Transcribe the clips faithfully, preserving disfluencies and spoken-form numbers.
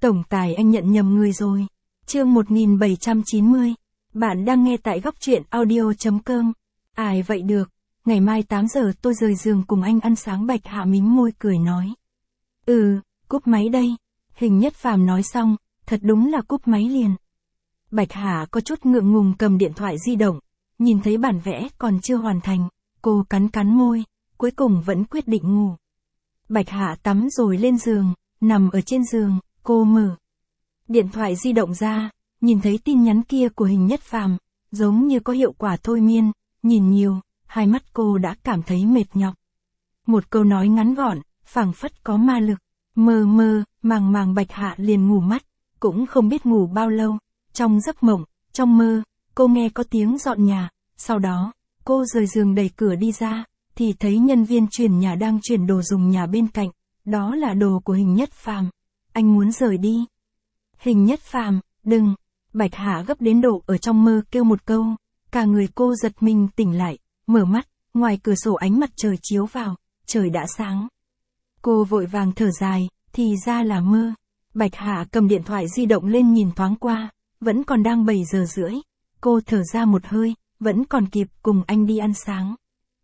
Tổng tài anh nhận nhầm người rồi. Chương một nghìn bảy trăm chín mươi. Bạn đang nghe tại góc truyện audio chấm com. Ai vậy được, ngày mai tám giờ tôi rời giường cùng anh ăn sáng. Bạch Hạ mím môi cười nói. Ừ, cúp máy đây. Hình Nhất Phàm nói xong, thật đúng là cúp máy liền. Bạch Hạ có chút ngượng ngùng cầm điện thoại di động, nhìn thấy bản vẽ còn chưa hoàn thành, cô cắn cắn môi, cuối cùng vẫn quyết định ngủ. Bạch Hạ tắm rồi lên giường, nằm ở trên giường, cô mở điện thoại di động ra, nhìn thấy tin nhắn kia của Hình Nhất Phàm, giống như có hiệu quả thôi miên, nhìn nhiều, hai mắt cô đã cảm thấy mệt nhọc. Một câu nói ngắn gọn, phảng phất có ma lực, mơ mơ, màng màng Bạch Hạ liền ngủ mất, cũng không biết ngủ bao lâu, trong giấc mộng, trong mơ, cô nghe có tiếng dọn nhà, sau đó, cô rời giường đẩy cửa đi ra, thì thấy nhân viên chuyển nhà đang chuyển đồ dùng nhà bên cạnh, đó là đồ của Hình Nhất Phàm. Anh muốn rời đi. Hình Nhất Phàm, đừng. Bạch Hạ gấp đến độ ở trong mơ kêu một câu, cả người cô giật mình tỉnh lại, mở mắt, ngoài cửa sổ ánh mặt trời chiếu vào, trời đã sáng. Cô vội vàng thở dài, thì ra là mơ. Bạch Hạ cầm điện thoại di động lên nhìn thoáng qua, vẫn còn đang bảy giờ rưỡi. Cô thở ra một hơi, vẫn còn kịp cùng anh đi ăn sáng.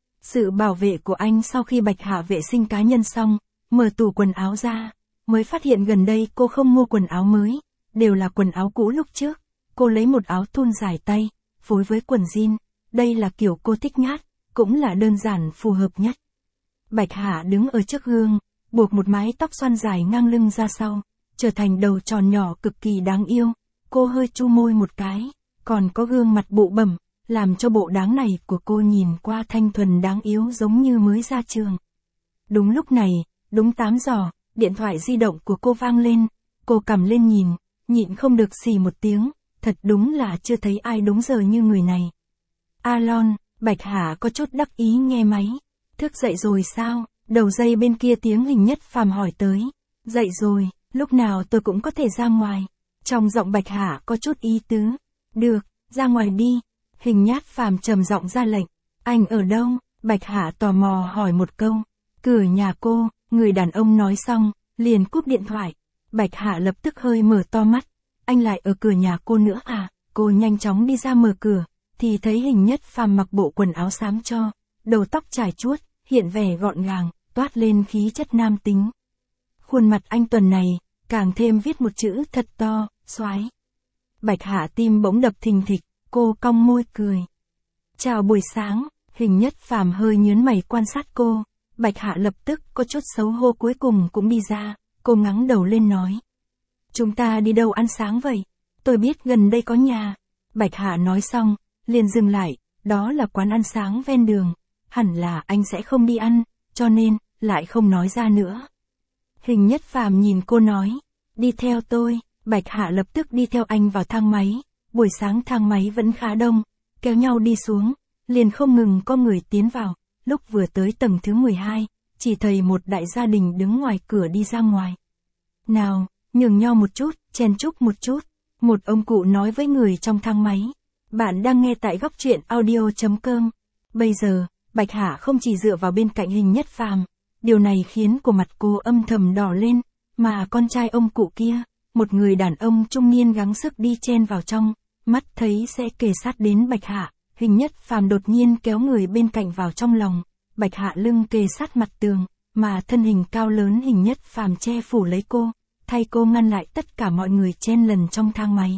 Sự bảo vệ của anh sau khi Bạch Hạ vệ sinh cá nhân xong, mở tủ quần áo ra, mới phát hiện gần đây cô không mua quần áo mới, đều là quần áo cũ lúc trước. Cô lấy một áo thun dài tay, phối với quần jean, đây là kiểu cô thích nhất, cũng là đơn giản phù hợp nhất. Bạch Hạ đứng ở trước gương, buộc một mái tóc xoăn dài ngang lưng ra sau, trở thành đầu tròn nhỏ cực kỳ đáng yêu. Cô hơi chu môi một cái, còn có gương mặt bụ bẩm, làm cho bộ dáng này của cô nhìn qua thanh thuần đáng yếu giống như mới ra trường. Đúng lúc này, đúng tám giờ, điện thoại di động của cô vang lên, cô cầm lên nhìn, nhịn không được xì một tiếng, thật đúng là chưa thấy ai đúng giờ như người này. Alon, Bạch Hạ có chút đắc ý nghe máy. Thức dậy rồi sao? Đầu dây bên kia tiếng Hình Nhất Phàm hỏi tới. Dậy rồi, lúc nào tôi cũng có thể ra ngoài. Trong giọng Bạch Hạ có chút ý tứ. Được, ra ngoài đi. Hình Nhất Phàm trầm giọng ra lệnh. Anh ở đâu? Bạch Hạ tò mò hỏi một câu. Cửa nhà cô, người đàn ông nói xong, liền cúp điện thoại. Bạch Hạ lập tức hơi mở to mắt. Anh lại ở cửa nhà cô nữa à? Cô nhanh chóng đi ra mở cửa, thì thấy Hình Nhất Phàm mặc bộ quần áo xám cho, đầu tóc trải chuốt, hiện vẻ gọn gàng, toát lên khí chất nam tính. Khuôn mặt anh tuần này, càng thêm viết một chữ thật to, soái. Bạch Hạ tim bỗng đập thình thịch, cô cong môi cười. Chào buổi sáng. Hình Nhất Phàm hơi nhướng mày quan sát cô. Bạch Hạ lập tức có chút xấu hổ, cuối cùng cũng đi ra, cô ngẩng đầu lên nói. Chúng ta đi đâu ăn sáng vậy? Tôi biết gần đây có nhà. Bạch Hạ nói xong, liền dừng lại, đó là quán ăn sáng ven đường. Hẳn là anh sẽ không đi ăn, cho nên, lại không nói ra nữa. Hình Nhất Phàm nhìn cô nói, đi theo tôi. Bạch Hạ lập tức đi theo anh vào thang máy. Buổi sáng thang máy vẫn khá đông, kéo nhau đi xuống, liền không ngừng có người tiến vào. Lúc vừa tới tầng thứ mười hai, chỉ thấy một đại gia đình đứng ngoài cửa đi ra ngoài. Nào, nhường nhau một chút, chen chúc một chút. Một ông cụ nói với người trong thang máy. Bạn đang nghe tại góc truyện audio chấm com. Bây giờ, Bạch Hạ không chỉ dựa vào bên cạnh Hình Nhất Phàm, điều này khiến của mặt cô âm thầm đỏ lên, mà con trai ông cụ kia, một người đàn ông trung niên gắng sức đi chen vào trong, mắt thấy sẽ kề sát đến Bạch Hạ. Hình Nhất Phàm đột nhiên kéo người bên cạnh vào trong lòng, Bạch Hạ lưng kề sát mặt tường, mà thân hình cao lớn Hình Nhất Phàm che phủ lấy cô, thay cô ngăn lại tất cả mọi người chen lần trong thang máy.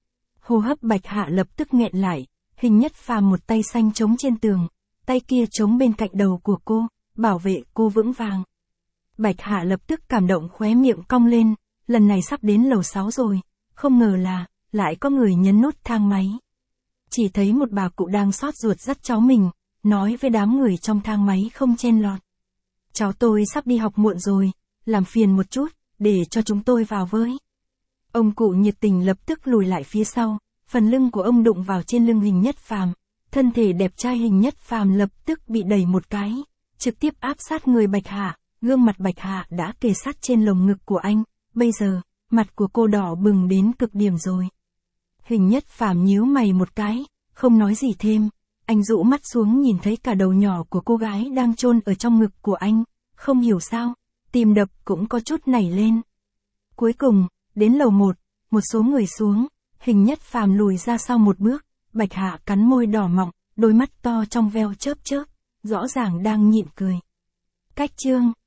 Hô hấp Bạch Hạ lập tức nghẹn lại, Hình Nhất Phàm một tay xanh chống trên tường, tay kia chống bên cạnh đầu của cô, bảo vệ cô vững vàng. Bạch Hạ lập tức cảm động khóe miệng cong lên, lần này sắp đến lầu sáu rồi, không ngờ là, lại có người nhấn nút thang máy. Chỉ thấy một bà cụ đang xót ruột dắt cháu mình, nói với đám người trong thang máy không chen lọt. Cháu tôi sắp đi học muộn rồi, làm phiền một chút, để cho chúng tôi vào với. Ông cụ nhiệt tình lập tức lùi lại phía sau, phần lưng của ông đụng vào trên lưng Hình Nhất Phàm, thân thể đẹp trai Hình Nhất Phàm lập tức bị đẩy một cái, trực tiếp áp sát người Bạch Hạ, gương mặt Bạch Hạ đã kề sát trên lồng ngực của anh, bây giờ, mặt của cô đỏ bừng đến cực điểm rồi. Hình Nhất Phàm nhíu mày một cái, không nói gì thêm, anh dụ mắt xuống nhìn thấy cả đầu nhỏ của cô gái đang chôn ở trong ngực của anh, không hiểu sao, tim đập cũng có chút nảy lên. Cuối cùng, Đến lầu một, một số người xuống, Hình Nhất Phàm lùi ra sau một bước, Bạch Hạ cắn môi đỏ mọng, đôi mắt to trong veo chớp chớp, rõ ràng đang nhịn cười. Cách chương